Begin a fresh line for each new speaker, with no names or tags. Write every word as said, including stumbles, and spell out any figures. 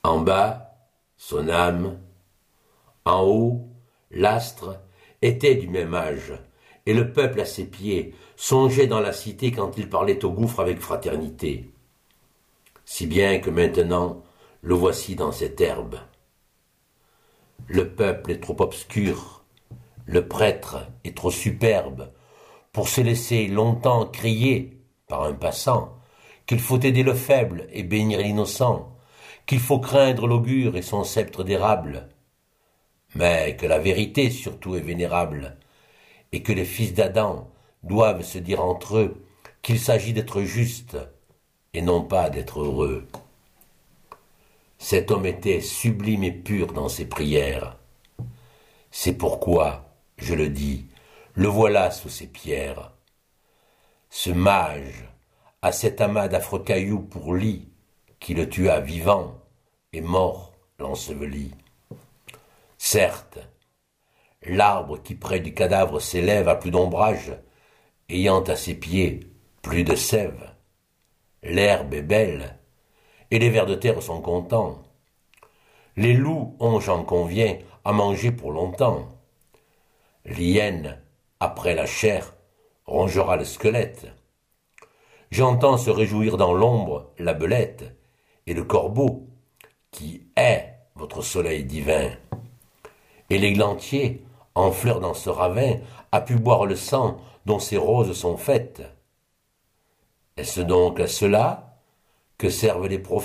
En bas, son âme, en haut, l'astre, était du même âge, et le peuple à ses pieds songeait dans la cité quand il parlait au gouffre avec fraternité. Si bien que maintenant, le voici dans cette herbe. Le peuple est trop obscur, le prêtre est trop superbe, pour se laisser longtemps crier par un passant qu'il faut aider le faible et bénir l'innocent, qu'il faut craindre l'augure et son sceptre d'érable, mais que la vérité surtout est vénérable, et que les fils d'Adam doivent se dire entre eux qu'il s'agit d'être juste et non pas d'être heureux. Cet homme était sublime et pur dans ses prières. C'est pourquoi, je le dis, le voilà sous ses pierres. Ce mage a cet amas d'affreux cailloux pour lit, qui le tua vivant, et mort l'ensevelit. Certes, l'arbre qui près du cadavre s'élève a plus d'ombrage, ayant à ses pieds plus de sève. L'herbe est belle, et les vers de terre sont contents. Les loups ont, j'en conviens, à manger pour longtemps. L'hyène, après la chair, rongera le squelette. J'entends se réjouir dans l'ombre la belette et le corbeau, qui hait votre soleil divin. Et l'églantier, en fleurs dans ce ravin, a pu boire le sang dont ces roses sont faites. Est-ce donc à cela que servent les prophètes ?